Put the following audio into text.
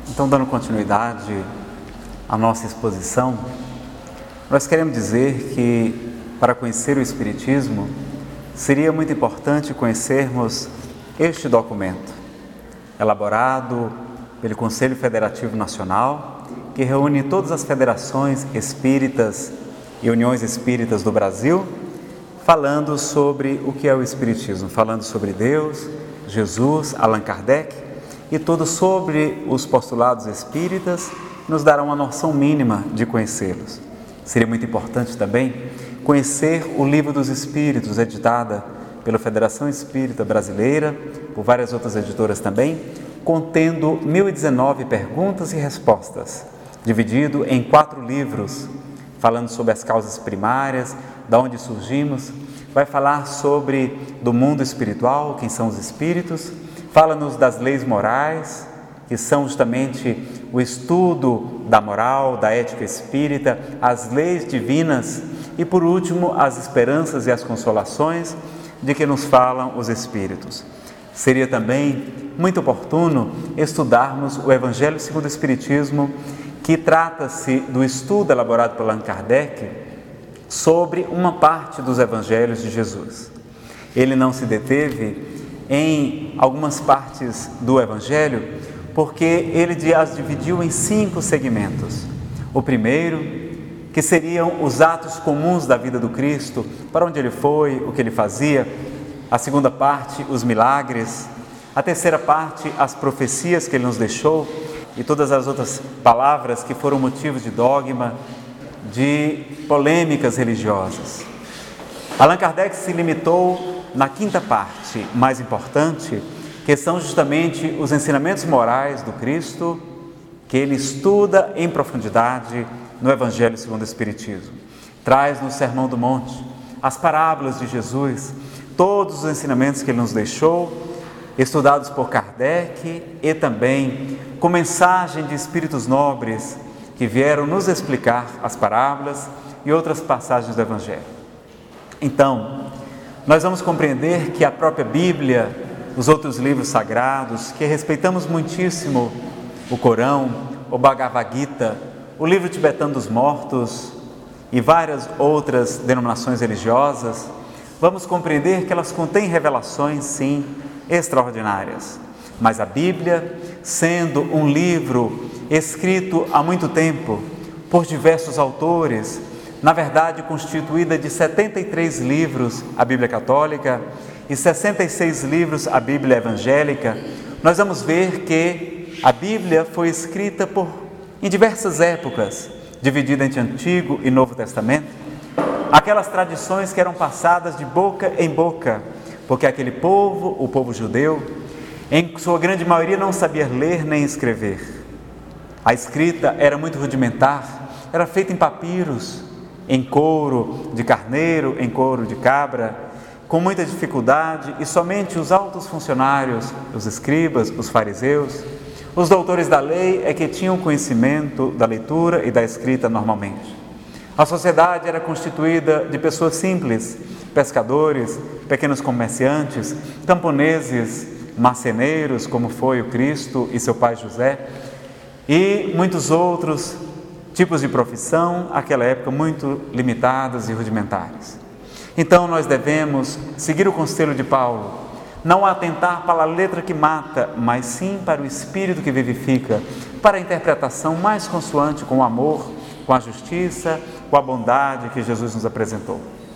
Então, dando continuidade à nossa exposição, nós queremos dizer que, para conhecer o Espiritismo, seria muito importante conhecermos este documento, elaborado pelo Conselho Federativo Nacional, que reúne todas as federações espíritas e uniões espíritas do Brasil, falando sobre o que é o Espiritismo, falando sobre Deus, Jesus, Allan Kardec e tudo sobre os postulados espíritas, nos dará uma noção mínima de conhecê-los. Seria muito importante também conhecer o Livro dos Espíritos, editada pela Federação Espírita Brasileira, por várias outras editoras também, contendo 1019 perguntas e respostas, dividido em 4 livros, falando sobre as causas primárias, de onde surgimos, vai falar sobre do mundo espiritual, quem são os espíritos, fala-nos das leis morais, que são justamente o estudo da moral, da ética espírita, as leis divinas e, por último, as esperanças e as consolações de que nos falam os espíritos. Seria também muito oportuno estudarmos o Evangelho segundo o Espiritismo, que trata-se do estudo elaborado por Allan Kardec sobre uma parte dos Evangelhos de Jesus. Ele não se deteve em algumas partes do Evangelho, porque ele as dividiu em 5 segmentos. O primeiro, que seriam os atos comuns da vida do Cristo, para onde ele foi, o que ele fazia. A segunda parte, os milagres. A terceira parte, as profecias que ele nos deixou e todas as outras palavras que foram motivos de dogma, de polêmicas religiosas. Allan Kardec se limitou na 5ª parte, mais importante, que são justamente os ensinamentos morais do Cristo, que ele estuda em profundidade no Evangelho segundo o Espiritismo. Traz no Sermão do Monte as parábolas de Jesus, todos os ensinamentos que ele nos deixou, estudados por Kardec e também com mensagem de espíritos nobres que vieram nos explicar as parábolas e outras passagens do Evangelho. Então, nós vamos compreender que a própria Bíblia, os outros livros sagrados, que respeitamos muitíssimo, o Corão, o Bhagavad Gita, o livro tibetano dos mortos e várias outras denominações religiosas, vamos compreender que elas contêm revelações, sim, extraordinárias. Mas a Bíblia, sendo um livro escrito há muito tempo por diversos autores, na verdade constituída de 73 livros, a Bíblia Católica, e 66 livros, a Bíblia Evangélica, nós vamos ver que a Bíblia foi escrita em diversas épocas, dividida entre Antigo e Novo Testamento, aquelas tradições que eram passadas de boca em boca, porque aquele povo, o povo judeu, em sua grande maioria não sabia ler nem escrever. A escrita era muito rudimentar, era feita em papiros, em couro de carneiro, em couro de cabra, com muita dificuldade, e somente os altos funcionários, os escribas, os fariseus, os doutores da lei é que tinham conhecimento da leitura e da escrita normalmente. A sociedade era constituída de pessoas simples, pescadores, pequenos comerciantes, camponeses, marceneiros, como foi o Cristo e seu pai José, e muitos outros tipos de profissão, naquela época muito limitadas e rudimentares. Então nós devemos seguir o conselho de Paulo, não atentar para a letra que mata, mas sim para o espírito que vivifica, para a interpretação mais consoante com o amor, com a justiça, com a bondade que Jesus nos apresentou.